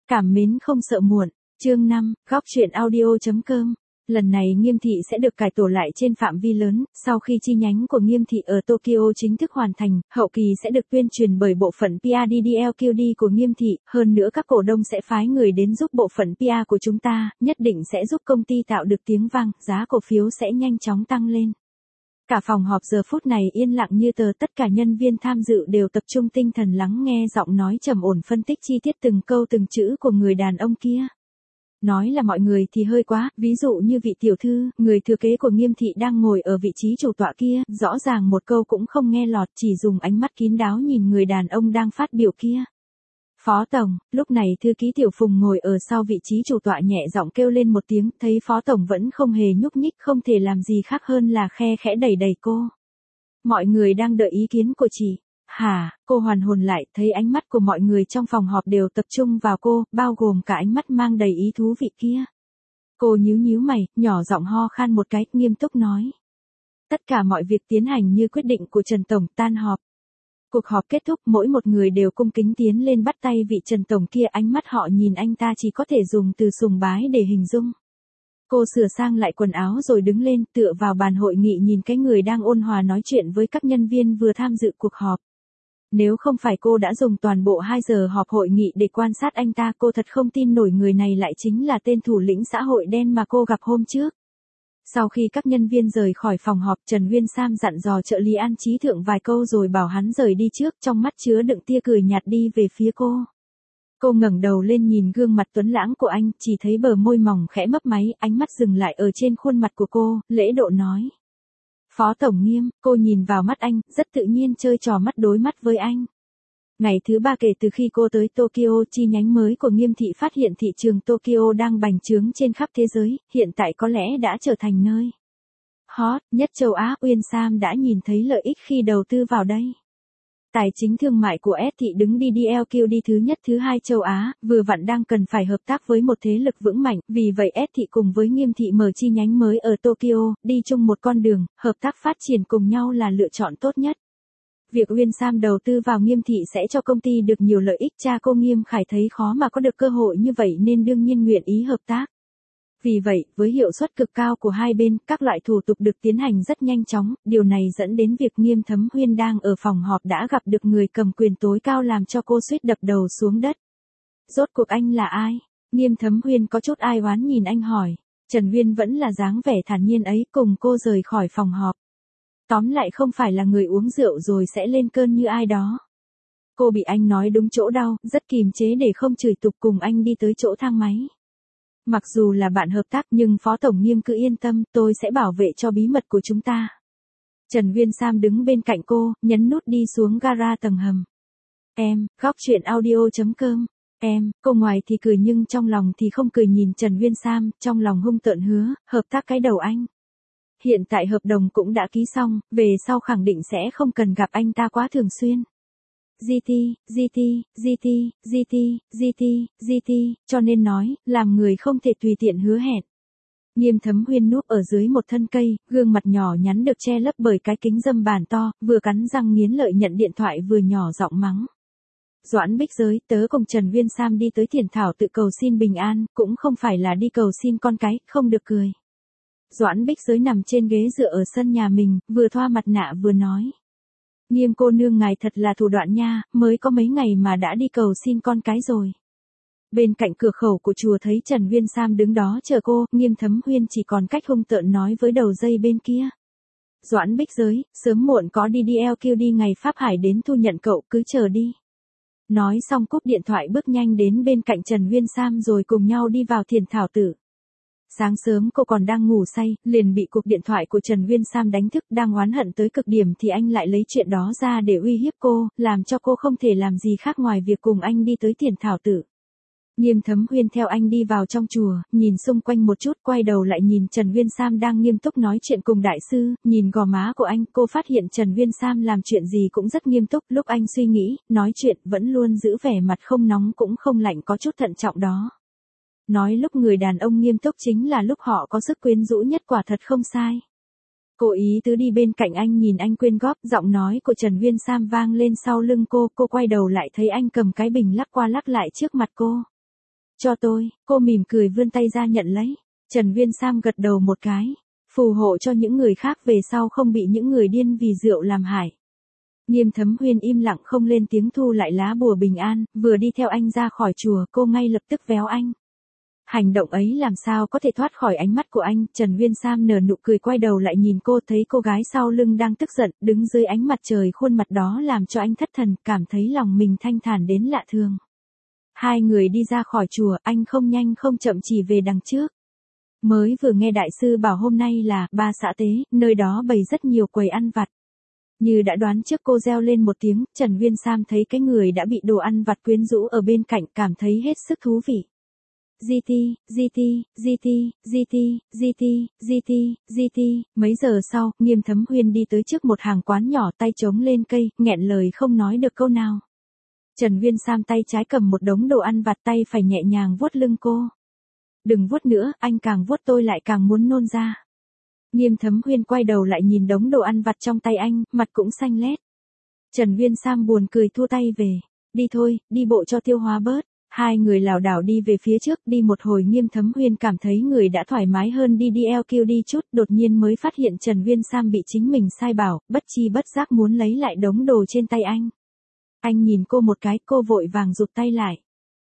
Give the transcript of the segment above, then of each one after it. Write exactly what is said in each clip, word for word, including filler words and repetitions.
Cảm mến không sợ muộn. Chương năm, góc truyện audio.com. Lần này Nghiêm thị sẽ được cải tổ lại trên phạm vi lớn, sau khi chi nhánh của Nghiêm thị ở Tokyo chính thức hoàn thành, hậu kỳ sẽ được tuyên truyền bởi bộ phận pê e đê đê lờ quy đê của Nghiêm thị, hơn nữa các cổ đông sẽ phái người đến giúp bộ phận pê e của chúng ta, nhất định sẽ giúp công ty tạo được tiếng vang, giá cổ phiếu sẽ nhanh chóng tăng lên. Cả phòng họp giờ phút này yên lặng như tờ, tất cả nhân viên tham dự đều tập trung tinh thần lắng nghe giọng nói trầm ổn phân tích chi tiết từng câu từng chữ của người đàn ông kia. Nói là mọi người thì hơi quá, ví dụ như vị tiểu thư, người thừa kế của Nghiêm thị đang ngồi ở vị trí chủ tọa kia, rõ ràng một câu cũng không nghe lọt, chỉ dùng ánh mắt kín đáo nhìn người đàn ông đang phát biểu kia. Phó Tổng, lúc này thư ký Tiểu Phùng ngồi ở sau vị trí chủ tọa nhẹ giọng kêu lên một tiếng, thấy Phó Tổng vẫn không hề nhúc nhích, không thể làm gì khác hơn là khe khẽ đẩy đẩy cô. Mọi người đang đợi ý kiến của chị. Hả, cô hoàn hồn lại, thấy ánh mắt của mọi người trong phòng họp đều tập trung vào cô, bao gồm cả ánh mắt mang đầy ý thú vị kia. Cô nhíu nhíu mày, nhỏ giọng ho khan một cái, nghiêm túc nói. Tất cả mọi việc tiến hành như quyết định của Trần Tổng, tan họp. Cuộc họp kết thúc, mỗi một người đều cung kính tiến lên bắt tay vị Trần Tổng kia, ánh mắt họ nhìn anh ta chỉ có thể dùng từ sùng bái để hình dung. Cô sửa sang lại quần áo rồi đứng lên, tựa vào bàn hội nghị nhìn cái người đang ôn hòa nói chuyện với các nhân viên vừa tham dự cuộc họp. Nếu không phải cô đã dùng toàn bộ hai giờ họp hội nghị để quan sát anh ta, cô thật không tin nổi người này lại chính là tên thủ lĩnh xã hội đen mà cô gặp hôm trước. Sau khi các nhân viên rời khỏi phòng họp, Trần Nguyên Sam dặn dò trợ lý An Chí Thượng vài câu rồi bảo hắn rời đi trước, trong mắt chứa đựng tia cười nhạt đi về phía cô. Cô ngẩng đầu lên nhìn gương mặt tuấn lãng của anh, chỉ thấy bờ môi mỏng khẽ mấp máy, ánh mắt dừng lại ở trên khuôn mặt của cô, lễ độ nói. Phó Tổng Nghiêm, cô nhìn vào mắt anh, rất tự nhiên chơi trò mắt đối mắt với anh. Ngày thứ ba kể từ khi cô tới Tokyo, chi nhánh mới của Nghiêm thị phát hiện thị trường Tokyo đang bành trướng trên khắp thế giới, hiện tại có lẽ đã trở thành nơi hot nhất châu Á. Uyên Sam đã nhìn thấy lợi ích khi đầu tư vào đây. Tài chính thương mại của S thị đứng đê đê lờ quy đê thứ nhất thứ hai châu Á, vừa vặn đang cần phải hợp tác với một thế lực vững mạnh, vì vậy S thị cùng với Nghiêm thị mở chi nhánh mới ở Tokyo, đi chung một con đường, hợp tác phát triển cùng nhau là lựa chọn tốt nhất. Việc Uyên Sam đầu tư vào Nghiêm thị sẽ cho công ty được nhiều lợi ích, cha cô Nghiêm Khải thấy khó mà có được cơ hội như vậy nên đương nhiên nguyện ý hợp tác. Vì vậy, với hiệu suất cực cao của hai bên, các loại thủ tục được tiến hành rất nhanh chóng, điều này dẫn đến việc Nghiêm Thấm Huyên đang ở phòng họp đã gặp được người cầm quyền tối cao làm cho cô suýt đập đầu xuống đất. Rốt cuộc anh là ai? Nghiêm Thấm Huyên có chút ai oán nhìn anh hỏi. Trần Huyên vẫn là dáng vẻ thản nhiên ấy, cùng cô rời khỏi phòng họp. Tóm lại không phải là người uống rượu rồi sẽ lên cơn như ai đó. Cô bị anh nói đúng chỗ đau, rất kìm chế để không chửi tục, cùng anh đi tới chỗ thang máy. Mặc dù là bạn hợp tác nhưng Phó Tổng Nghiêm cứ yên tâm, tôi sẽ bảo vệ cho bí mật của chúng ta. Trần Nguyên Sam đứng bên cạnh cô, nhấn nút đi xuống gara tầng hầm. Em, góc truyện audio.com. Em, cô ngoài thì cười nhưng trong lòng thì không cười nhìn Trần Nguyên Sam, trong lòng hung tợn hứa, hợp tác cái đầu anh. Hiện tại hợp đồng cũng đã ký xong, về sau khẳng định sẽ không cần gặp anh ta quá thường xuyên. giê tê, giê tê, giê tê, giê tê, giê tê, giê tê, cho nên nói, làm người không thể tùy tiện hứa hẹn. Nghiêm Thấm Huyên núp ở dưới một thân cây, gương mặt nhỏ nhắn được che lấp bởi cái kính dâm bàn to, vừa cắn răng nghiến lợi nhận điện thoại vừa nhỏ giọng mắng. Doãn Bích Giới, tớ cùng Trần Nguyên Sam đi tới Thiền Thảo tự cầu xin bình an, cũng không phải là đi cầu xin con cái, không được cười. Doãn Bích Giới nằm trên ghế dựa ở sân nhà mình, vừa thoa mặt nạ vừa nói. Nghiêm cô nương ngài thật là thủ đoạn nha, mới có mấy ngày mà đã đi cầu xin con cái rồi. Bên cạnh cửa khẩu của chùa thấy Trần Nguyên Sam đứng đó chờ cô, Nghiêm Thấm Huyên chỉ còn cách hung tợn nói với đầu dây bên kia. Doãn Bích Giới, sớm muộn có đê đê lờ quy đê ngày Pháp Hải đến thu nhận cậu, cứ chờ đi. Nói xong cúp điện thoại bước nhanh đến bên cạnh Trần Nguyên Sam rồi cùng nhau đi vào Thiền Thảo Tự. Sáng sớm cô còn đang ngủ say, liền bị cuộc điện thoại của Trần Nguyên Sam đánh thức, đang oán hận tới cực điểm thì anh lại lấy chuyện đó ra để uy hiếp cô, làm cho cô không thể làm gì khác ngoài việc cùng anh đi tới Thiền Thảo Tự. Nghiêm Thấm Huyên theo anh đi vào trong chùa, nhìn xung quanh một chút, quay đầu lại nhìn Trần Nguyên Sam đang nghiêm túc nói chuyện cùng đại sư, nhìn gò má của anh, cô phát hiện Trần Nguyên Sam làm chuyện gì cũng rất nghiêm túc, lúc anh suy nghĩ, nói chuyện vẫn luôn giữ vẻ mặt không nóng cũng không lạnh, có chút thận trọng đó. Nói lúc người đàn ông nghiêm túc chính là lúc họ có sức quyến rũ nhất, quả thật không sai. Cô ý tứ đi bên cạnh anh nhìn anh quyên góp, giọng nói của Trần Nguyên Sam vang lên sau lưng cô, cô quay đầu lại thấy anh cầm cái bình lắc qua lắc lại trước mặt cô. Cho tôi, cô mỉm cười vươn tay ra nhận lấy. Trần Viên Sam gật đầu một cái. Phù hộ cho những người khác về sau không bị những người điên vì rượu làm hại. Nghiêm Thấm Huyên im lặng không lên tiếng thu lại lá bùa bình an, vừa đi theo anh ra khỏi chùa cô ngay lập tức véo anh. Hành động ấy làm sao có thể thoát khỏi ánh mắt của anh, Trần Viên Sam nở nụ cười quay đầu lại nhìn cô thấy cô gái sau lưng đang tức giận, đứng dưới ánh mặt trời khuôn mặt đó làm cho anh thất thần, cảm thấy lòng mình thanh thản đến lạ thường. Hai người đi ra khỏi chùa, anh không nhanh không chậm chỉ về đằng trước. Mới vừa nghe đại sư bảo hôm nay là ba xã tế, nơi đó bày rất nhiều quầy ăn vặt. Như đã đoán trước cô reo lên một tiếng, Trần Viên Sam thấy cái người đã bị đồ ăn vặt quyến rũ ở bên cạnh cảm thấy hết sức thú vị. giê tê, giê tê, giê tê, giê tê, giê tê, giê tê, giê tê, mấy giờ sau, Nghiêm Thấm Huyên đi tới trước một hàng quán nhỏ tay trống lên cây, nghẹn lời không nói được câu nào. Trần Viên Sam tay trái cầm một đống đồ ăn vặt tay phải nhẹ nhàng vuốt lưng cô. Đừng vuốt nữa, anh càng vuốt tôi lại càng muốn nôn ra. Nghiêm Thấm Huyên quay đầu lại nhìn đống đồ ăn vặt trong tay anh, mặt cũng xanh lét. Trần Viên Sam buồn cười thua tay về. Đi thôi, đi bộ cho tiêu hóa bớt. Hai người lảo đảo đi về phía trước, đi một hồi Nghiêm Thấm Huyên cảm thấy người đã thoải mái hơn đi đi eo kêu đi chút, đột nhiên mới phát hiện Trần Viên Sam bị chính mình sai bảo, bất chi bất giác muốn lấy lại đống đồ trên tay anh. Anh nhìn cô một cái, cô vội vàng rụt tay lại.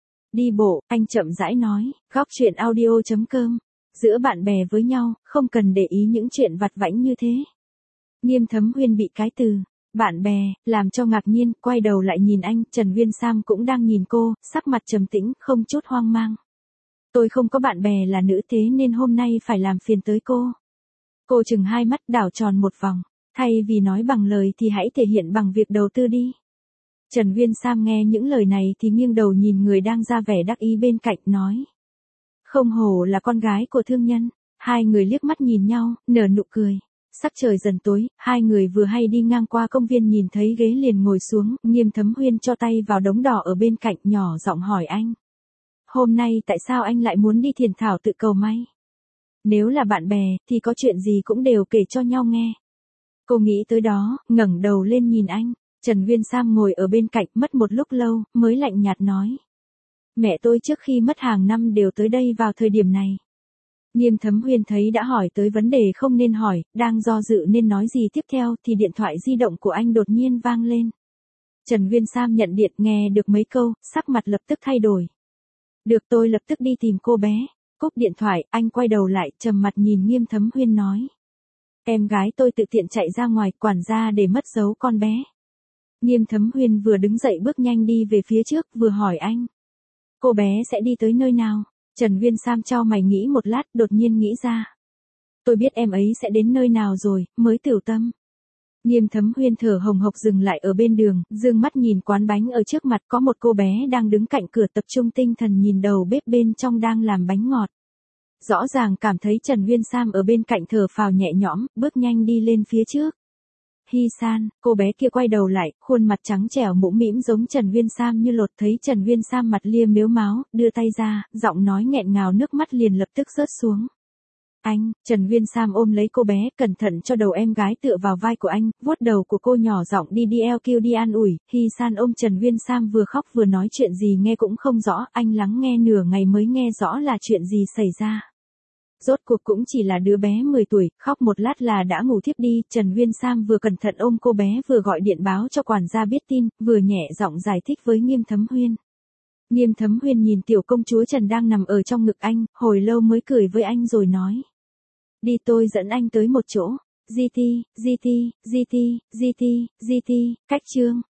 Đi bộ, anh chậm rãi nói, góc chuyện audio chấm com. Giữa bạn bè với nhau, không cần để ý những chuyện vặt vãnh như thế. Nghiêm Thấm Huyên bị cái từ bạn bè làm cho ngạc nhiên, quay đầu lại nhìn anh, Trần Viên Sam cũng đang nhìn cô, sắc mặt trầm tĩnh, không chút hoang mang. Tôi không có bạn bè là nữ thế nên hôm nay phải làm phiền tới cô. Cô chừng hai mắt đảo tròn một vòng, thay vì nói bằng lời thì hãy thể hiện bằng việc đầu tư đi. Trần Viên Sam nghe những lời này thì nghiêng đầu nhìn người đang ra vẻ đắc ý bên cạnh nói. Không hổ là con gái của thương nhân. Hai người liếc mắt nhìn nhau, nở nụ cười. Sắc trời dần tối, hai người vừa hay đi ngang qua công viên nhìn thấy ghế liền ngồi xuống, Nghiêm Thấm Huyên cho tay vào đống đỏ ở bên cạnh nhỏ giọng hỏi anh. Hôm nay tại sao anh lại muốn đi thiền thảo tự cầu may? Nếu là bạn bè, thì có chuyện gì cũng đều kể cho nhau nghe. Cô nghĩ tới đó, ngẩng đầu lên nhìn anh. Trần Viên Sam ngồi ở bên cạnh mất một lúc lâu, mới lạnh nhạt nói. Mẹ tôi trước khi mất hàng năm đều tới đây vào thời điểm này. Nghiêm Thấm Huyên thấy đã hỏi tới vấn đề không nên hỏi, đang do dự nên nói gì tiếp theo thì điện thoại di động của anh đột nhiên vang lên. Trần Viên Sam nhận điện nghe được mấy câu, sắc mặt lập tức thay đổi. Được tôi lập tức đi tìm cô bé. Cúp điện thoại, anh quay đầu lại, trầm mặt nhìn Nghiêm Thấm Huyên nói. Em gái tôi tự tiện chạy ra ngoài, quản gia để mất dấu con bé. Nghiêm Thấm Huyên vừa đứng dậy bước nhanh đi về phía trước, vừa hỏi anh. Cô bé sẽ đi tới nơi nào? Trần Viên Sam chau mày nghĩ một lát, đột nhiên nghĩ ra. Tôi biết em ấy sẽ đến nơi nào rồi, mới tửu tâm. Nghiêm Thấm Huyên thở hồng hộc dừng lại ở bên đường, dương mắt nhìn quán bánh ở trước mặt, có một cô bé đang đứng cạnh cửa tập trung tinh thần nhìn đầu bếp bên trong đang làm bánh ngọt. Rõ ràng cảm thấy Trần Viên Sam ở bên cạnh thở phào nhẹ nhõm, bước nhanh đi lên phía trước. Hy San, cô bé kia quay đầu lại, khuôn mặt trắng trẻo mũm mĩm giống Trần Viên Sam như lột, thấy Trần Viên Sam mặt lia mếu máo, đưa tay ra, giọng nói nghẹn ngào nước mắt liền lập tức rớt xuống. Anh, Trần Viên Sam ôm lấy cô bé, cẩn thận cho đầu em gái tựa vào vai của anh, vuốt đầu của cô nhỏ giọng đi đi eo kêu đi an ủi. Hy San ôm Trần Viên Sam vừa khóc vừa nói chuyện gì nghe cũng không rõ, anh lắng nghe nửa ngày mới nghe rõ là chuyện gì xảy ra. Rốt cuộc cũng chỉ là đứa bé mười tuổi, khóc một lát là đã ngủ thiếp đi, Trần Viên Sam vừa cẩn thận ôm cô bé vừa gọi điện báo cho quản gia biết tin, vừa nhẹ giọng giải thích với Nghiêm Thấm Huyên. Nghiêm Thấm Huyên nhìn tiểu công chúa Trần đang nằm ở trong ngực anh, hồi lâu mới cười với anh rồi nói. Đi tôi dẫn anh tới một chỗ. giê tê, giê tê, giê tê, giê tê, giê tê, cách chương.